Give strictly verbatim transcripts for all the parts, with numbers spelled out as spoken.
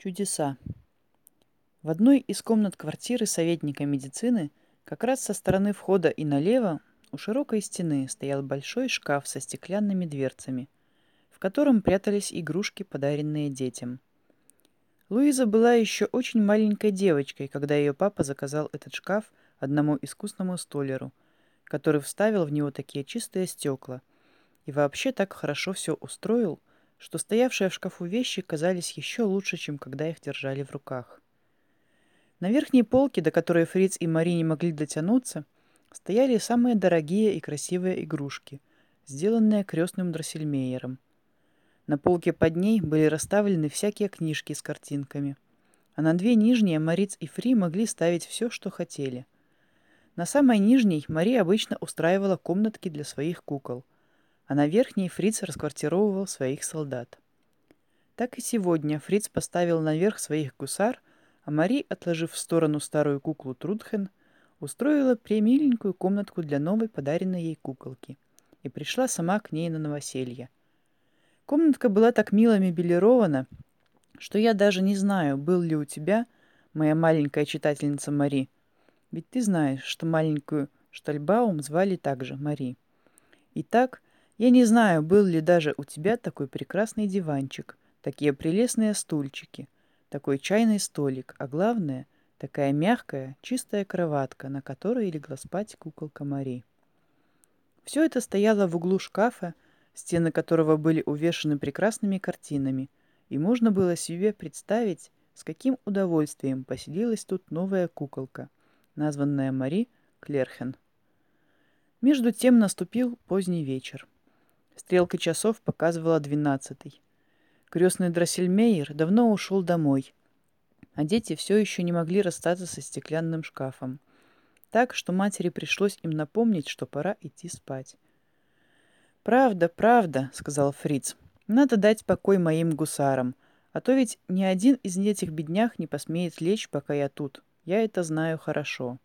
Чудеса. В одной из комнат квартиры советника медицины, как раз со стороны входа и налево, у широкой стены стоял большой шкаф со стеклянными дверцами, в котором прятались игрушки, подаренные детям. Луиза была еще очень маленькой девочкой, когда ее папа заказал этот шкаф одному искусному столяру, который вставил в него такие чистые стекла и вообще так хорошо все устроил, что стоявшие в шкафу вещи казались еще лучше, чем когда их держали в руках. На верхней полке, до которой Фриц и Мари не могли дотянуться, стояли самые дорогие и красивые игрушки, сделанные крестным Дроссельмейером. На полке под ней были расставлены всякие книжки с картинками, а на две нижние Мариц и Фри могли ставить все, что хотели. На самой нижней Мари обычно устраивала комнатки для своих кукол, а на верхней Фриц расквартировывал своих солдат. Так и сегодня Фриц поставил наверх своих гусар, а Мари, отложив в сторону старую куклу Трудхен, устроила премиленькую комнатку для новой подаренной ей куколки и пришла сама к ней на новоселье. Комнатка была так мило мебелирована, что я даже не знаю, был ли у тебя, моя маленькая читательница Мари, ведь ты знаешь, что маленькую Штальбаум звали также Мари. Итак, я не знаю, был ли даже у тебя такой прекрасный диванчик, такие прелестные стульчики, такой чайный столик, а главное, такая мягкая, чистая кроватка, на которой легла спать куколка Мари. Все это стояло в углу шкафа, стены которого были увешаны прекрасными картинами, и можно было себе представить, с каким удовольствием поселилась тут новая куколка, названная Мари Клерхен. Между тем наступил поздний вечер. Стрелка часов показывала двенадцатый. Крестный Дроссельмейер давно ушел домой, а дети все еще не могли расстаться со стеклянным шкафом. Так, что матери пришлось им напомнить, что пора идти спать. «Правда, правда», — сказал Фриц. «Надо дать покой моим гусарам, а то ведь ни один из этих беднях не посмеет лечь, пока я тут. Я это знаю хорошо».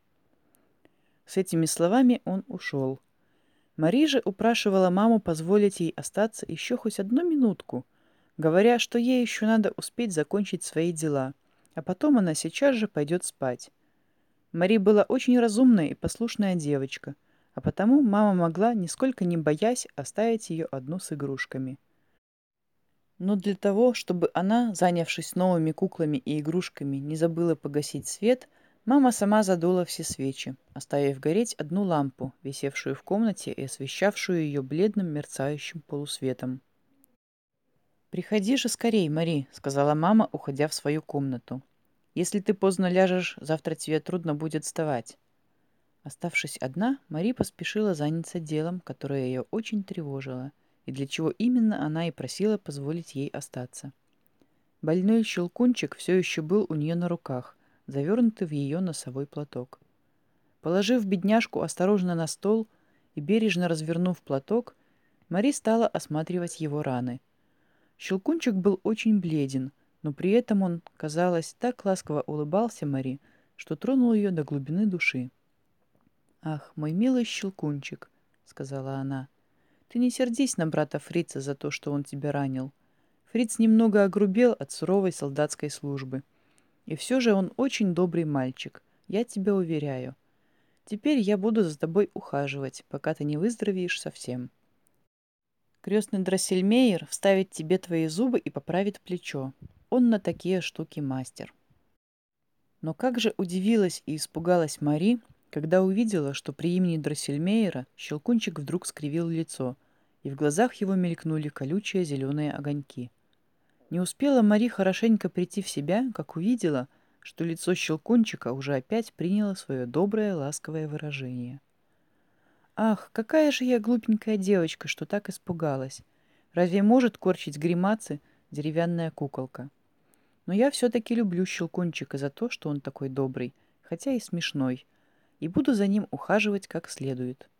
С этими словами он ушел. Мари же упрашивала маму позволить ей остаться еще хоть одну минутку, говоря, что ей еще надо успеть закончить свои дела, а потом она сейчас же пойдет спать. Мари была очень разумная и послушная девочка, а потому мама могла, нисколько не боясь, оставить ее одну с игрушками. Но для того, чтобы она, занявшись новыми куклами и игрушками, не забыла погасить свет, мама сама задула все свечи, оставив гореть одну лампу, висевшую в комнате и освещавшую ее бледным мерцающим полусветом. «Приходи же скорей, Мари», — сказала мама, уходя в свою комнату. «Если ты поздно ляжешь, завтра тебе трудно будет вставать». Оставшись одна, Мари поспешила заняться делом, которое ее очень тревожило, и для чего именно она и просила позволить ей остаться. Больной щелкунчик все еще был у нее на руках, завернутый в ее носовой платок. Положив бедняжку осторожно на стол и бережно развернув платок, Мари стала осматривать его раны. Щелкунчик был очень бледен, но при этом он, казалось, так ласково улыбался Мари, что тронул ее до глубины души. «Ах, мой милый Щелкунчик», — сказала она, — «ты не сердись на брата Фрица за то, что он тебя ранил. Фриц немного огрубел от суровой солдатской службы. И все же он очень добрый мальчик, я тебя уверяю. Теперь я буду за тобой ухаживать, пока ты не выздоровеешь совсем. Крестный Дроссельмейер вставит тебе твои зубы и поправит плечо. Он на такие штуки мастер». Но как же удивилась и испугалась Мари, когда увидела, что при имени Дроссельмейера Щелкунчик вдруг скривил лицо, и в глазах его мелькнули колючие зеленые огоньки. Не успела Мари хорошенько прийти в себя, как увидела, что лицо Щелкунчика уже опять приняло свое доброе ласковое выражение. «Ах, какая же я глупенькая девочка, что так испугалась! Разве может корчить гримасы деревянная куколка? Но я все-таки люблю Щелкунчика за то, что он такой добрый, хотя и смешной, и буду за ним ухаживать как следует».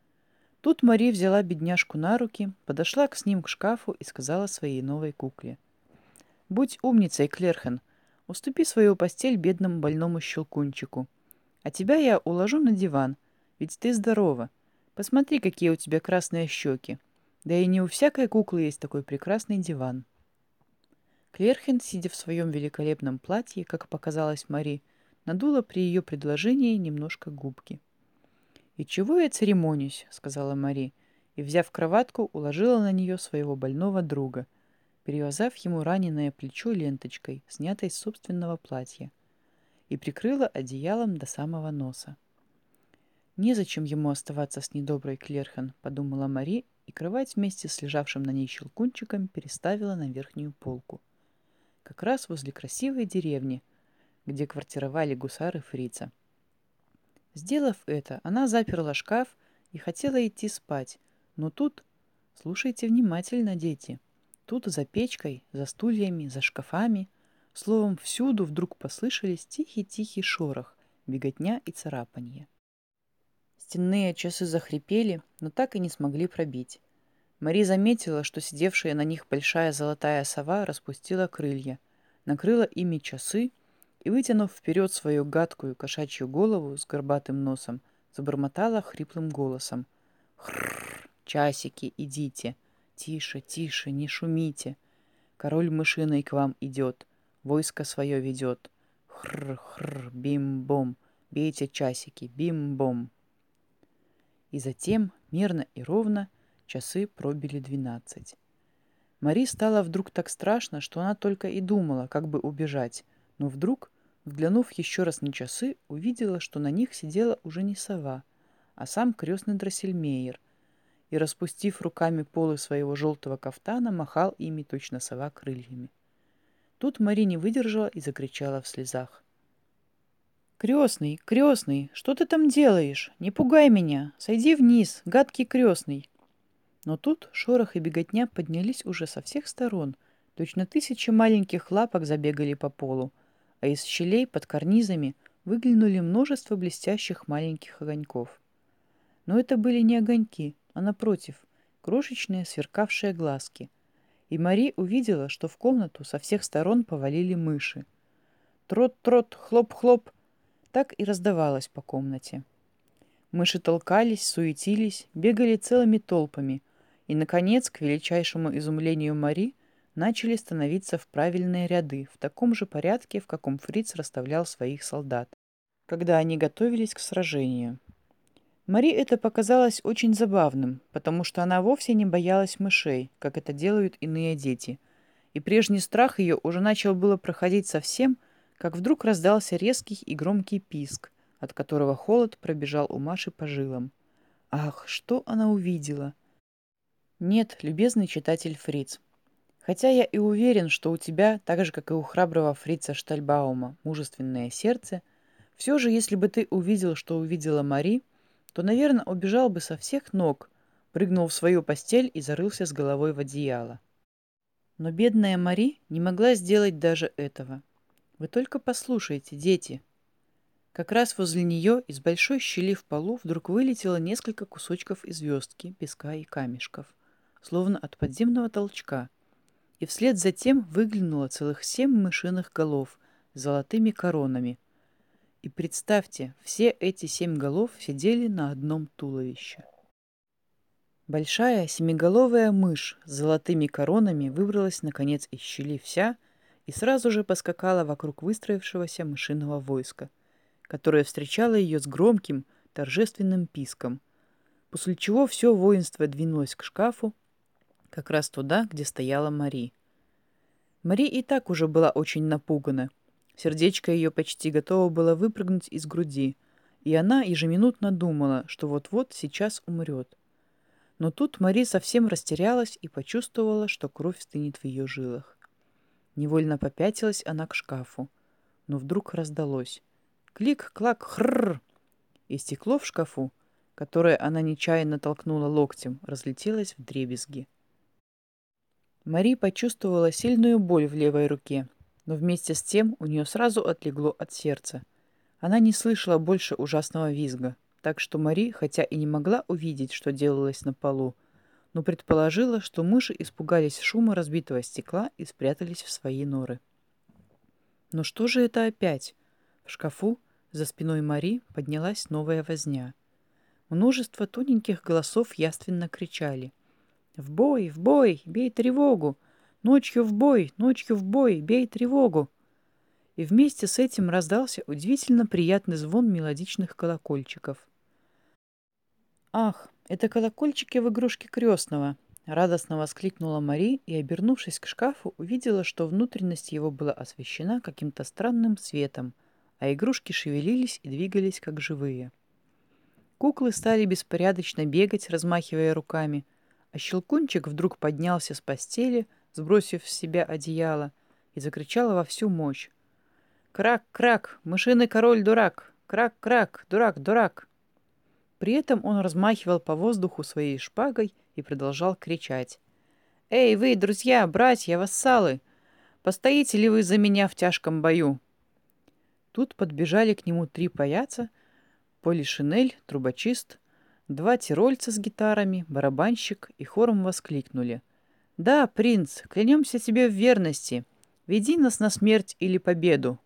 Тут Мари взяла бедняжку на руки, подошла к с ним к шкафу и сказала своей новой кукле: «Будь умницей, Клерхен, уступи свою постель бедному больному Щелкунчику. А тебя я уложу на диван, ведь ты здорова. Посмотри, какие у тебя красные щеки. Да и не у всякой куклы есть такой прекрасный диван». Клерхен, сидя в своем великолепном платье, как показалось Мари, надула при ее предложении немножко губки. «И чего я церемонюсь?» — сказала Мари, и, взяв кроватку, уложила на нее своего больного друга, перевязав ему раненое плечо ленточкой, снятой с собственного платья, и прикрыла одеялом до самого носа. «Незачем ему оставаться с недоброй Клерхен», — подумала Мари, и кровать вместе с лежавшим на ней щелкунчиком переставила на верхнюю полку, как раз возле красивой деревни, где квартировали гусары фрица. Сделав это, она заперла шкаф и хотела идти спать, но тут, слушайте внимательно, дети, тут за печкой, за стульями, за шкафами, словом, всюду вдруг послышались тихий-тихий шорох, беготня и царапанье. Стенные часы захрипели, но так и не смогли пробить. Мари заметила, что сидевшая на них большая золотая сова распустила крылья, накрыла ими часы и, вытянув вперед свою гадкую кошачью голову с горбатым носом, забормотала хриплым голосом: «Хрррр, часики, идите! Тише, тише, не шумите! Король мышиный к вам идет, войско свое ведет! Хрррр, бим-бом! Бейте часики, бим-бом!» И затем, мерно и ровно, часы пробили двенадцать. Мари стало вдруг так страшно, что она только и думала, как бы убежать, но вдруг, взглянув еще раз на часы, увидела, что на них сидела уже не сова, а сам крестный Дроссельмейер, и, распустив руками полы своего желтого кафтана, махал ими точно сова крыльями. Тут Мари не выдержала и закричала в слезах: «Крестный, крестный, что ты там делаешь? Не пугай меня! Сойди вниз, гадкий крестный!» Но тут шорох и беготня поднялись уже со всех сторон. Точно тысячи маленьких лапок забегали по полу, а из щелей под карнизами выглянули множество блестящих маленьких огоньков. Но это были не огоньки, а, напротив, крошечные сверкавшие глазки. И Мари увидела, что в комнату со всех сторон повалили мыши. Трот-трот, хлоп-хлоп, так и раздавалось по комнате. Мыши толкались, суетились, бегали целыми толпами, и, наконец, к величайшему изумлению Мари, начали становиться в правильные ряды, в таком же порядке, в каком фриц расставлял своих солдат, когда они готовились к сражению. Мари это показалось очень забавным, потому что она вовсе не боялась мышей, как это делают иные дети, и прежний страх ее уже начал было проходить совсем, как вдруг раздался резкий и громкий писк, от которого холод пробежал у Маши по жилам. Ах, что она увидела! Нет, любезный читатель Фриц, хотя я и уверен, что у тебя, так же, как и у храброго Фрица Штальбаума, мужественное сердце, все же, если бы ты увидел, что увидела Мари, то, наверное, убежал бы со всех ног, прыгнул в свою постель и зарылся с головой в одеяло. Но бедная Мари не могла сделать даже этого. Вы только послушайте, дети. Как раз возле нее из большой щели в полу вдруг вылетело несколько кусочков из звездки, песка и камешков, словно от подземного толчка, и вслед за тем выглянуло целых семь мышиных голов с золотыми коронами. И представьте, все эти семь голов сидели на одном туловище. Большая семиголовая мышь с золотыми коронами выбралась наконец из щели вся и сразу же поскакала вокруг выстроившегося мышиного войска, которое встречало ее с громким, торжественным писком, после чего все воинство двинулось к шкафу, как раз туда, где стояла Мари. Мари и так уже была очень напугана. Сердечко ее почти готово было выпрыгнуть из груди, и она ежеминутно думала, что вот-вот сейчас умрет. Но тут Мари совсем растерялась и почувствовала, что кровь стынет в ее жилах. Невольно попятилась она к шкафу, но вдруг раздалось: клик-клак, хрррр! И стекло в шкафу, которое она нечаянно толкнула локтем, разлетелось вдребезги. Мари почувствовала сильную боль в левой руке, но вместе с тем у нее сразу отлегло от сердца. Она не слышала больше ужасного визга, так что Мари, хотя и не могла увидеть, что делалось на полу, но предположила, что мыши испугались шума разбитого стекла и спрятались в свои норы. Но что же это опять? В шкафу за спиной Мари поднялась новая возня. Множество тоненьких голосов яственно кричали: «В бой, в бой! Бей тревогу! «Ночью в бой! Ночью в бой! Бей тревогу!» И вместе с этим раздался удивительно приятный звон мелодичных колокольчиков. «Ах, это колокольчики в игрушке крестного!» — радостно воскликнула Мари и, обернувшись к шкафу, увидела, что внутренность его была освещена каким-то странным светом, а игрушки шевелились и двигались как живые. Куклы стали беспорядочно бегать, размахивая руками, а Щелкунчик вдруг поднялся с постели, сбросив с себя одеяло, и закричал во всю мощь: «Крак-крак! Мышиный король дурак! Крак-крак! Дурак-дурак!» При этом он размахивал по воздуху своей шпагой и продолжал кричать: «Эй, вы, друзья, братья, вассалы! Постоите ли вы за меня в тяжком бою?» Тут подбежали к нему три паяца: Полишинель, трубочист, два тирольца с гитарами, барабанщик, и хором воскликнули: «Да, принц, клянемся тебе в верности! Веди нас на смерть или победу!»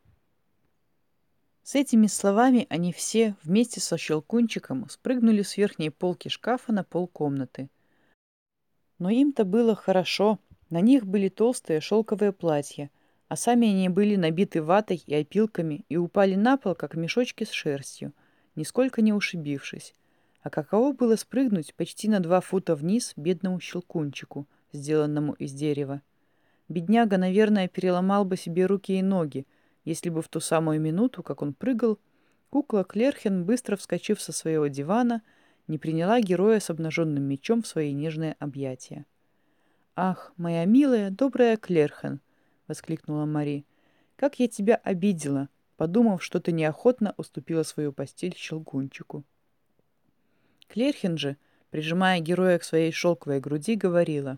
С этими словами они все вместе со Щелкунчиком спрыгнули с верхней полки шкафа на пол комнаты. Но им-то было хорошо, на них были толстые шелковые платья, а сами они были набиты ватой и опилками и упали на пол, как мешочки с шерстью, нисколько не ушибившись. А каково было спрыгнуть почти на два фута вниз бедному Щелкунчику, сделанному из дерева? Бедняга, наверное, переломал бы себе руки и ноги, если бы в ту самую минуту, как он прыгал, кукла Клерхен, быстро вскочив со своего дивана, не приняла героя с обнаженным мечом в свои нежные объятия. «Ах, моя милая, добрая Клерхен!» — воскликнула Мари. «Как я тебя обидела, подумав, что ты неохотно уступила свою постель Щелкунчику». Клерхен же, прижимая героя к своей шелковой груди, говорила: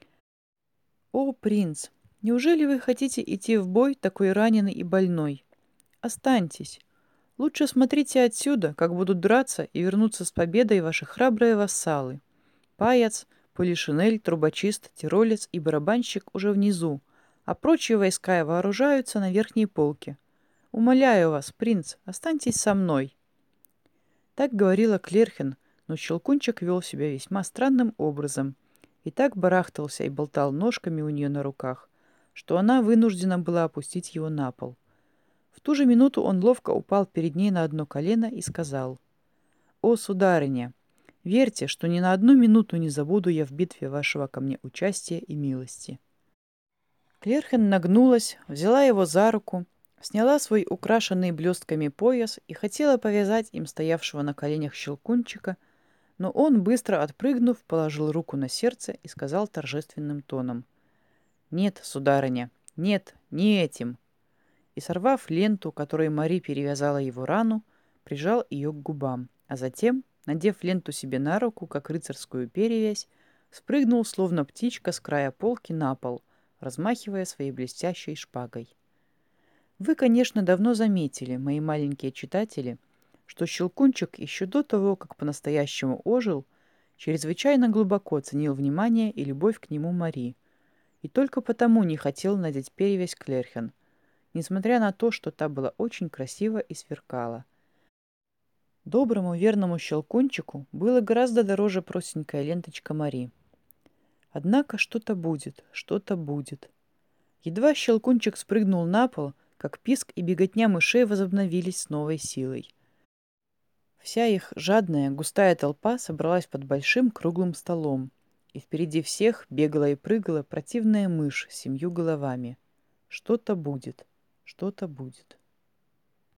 «О, принц, неужели вы хотите идти в бой такой раненый и больной? Останьтесь. Лучше смотрите отсюда, как будут драться и вернуться с победой ваши храбрые вассалы. Паяц, Полишинель, трубочист, тиролец и барабанщик уже внизу, а прочие войска вооружаются на верхней полке. Умоляю вас, принц, останьтесь со мной». Так говорила Клерхен, но Щелкунчик вел себя весьма странным образом и так барахтался и болтал ножками у нее на руках, что она вынуждена была опустить его на пол. В ту же минуту он ловко упал перед ней на одно колено и сказал: «О, сударыня, верьте, что ни на одну минуту не забуду я в битве вашего ко мне участия и милости». Клерхен нагнулась, взяла его за руку, сняла свой украшенный блестками пояс и хотела повязать им стоявшего на коленях Щелкунчика, но он, быстро отпрыгнув, положил руку на сердце и сказал торжественным тоном: «Нет, сударыня, нет, не этим». И, сорвав ленту, которой Мари перевязала его рану, прижал ее к губам, а затем, надев ленту себе на руку, как рыцарскую перевязь, спрыгнул, словно птичка, с края полки на пол, размахивая своей блестящей шпагой. Вы, конечно, давно заметили, мои маленькие читатели, что Щелкунчик еще до того, как по-настоящему ожил, чрезвычайно глубоко ценил внимание и любовь к нему Мари, и только потому не хотел надеть перевязь Клерхен, несмотря на то, что та была очень красива и сверкала. Доброму верному Щелкунчику было гораздо дороже простенькая ленточка Мари. Однако что-то будет, что-то будет. Едва Щелкунчик спрыгнул на пол, как писк и беготня мышей возобновились с новой силой. Вся их жадная, густая толпа собралась под большим круглым столом, и впереди всех бегала и прыгала противная мышь с семью головами. Что-то будет, что-то будет.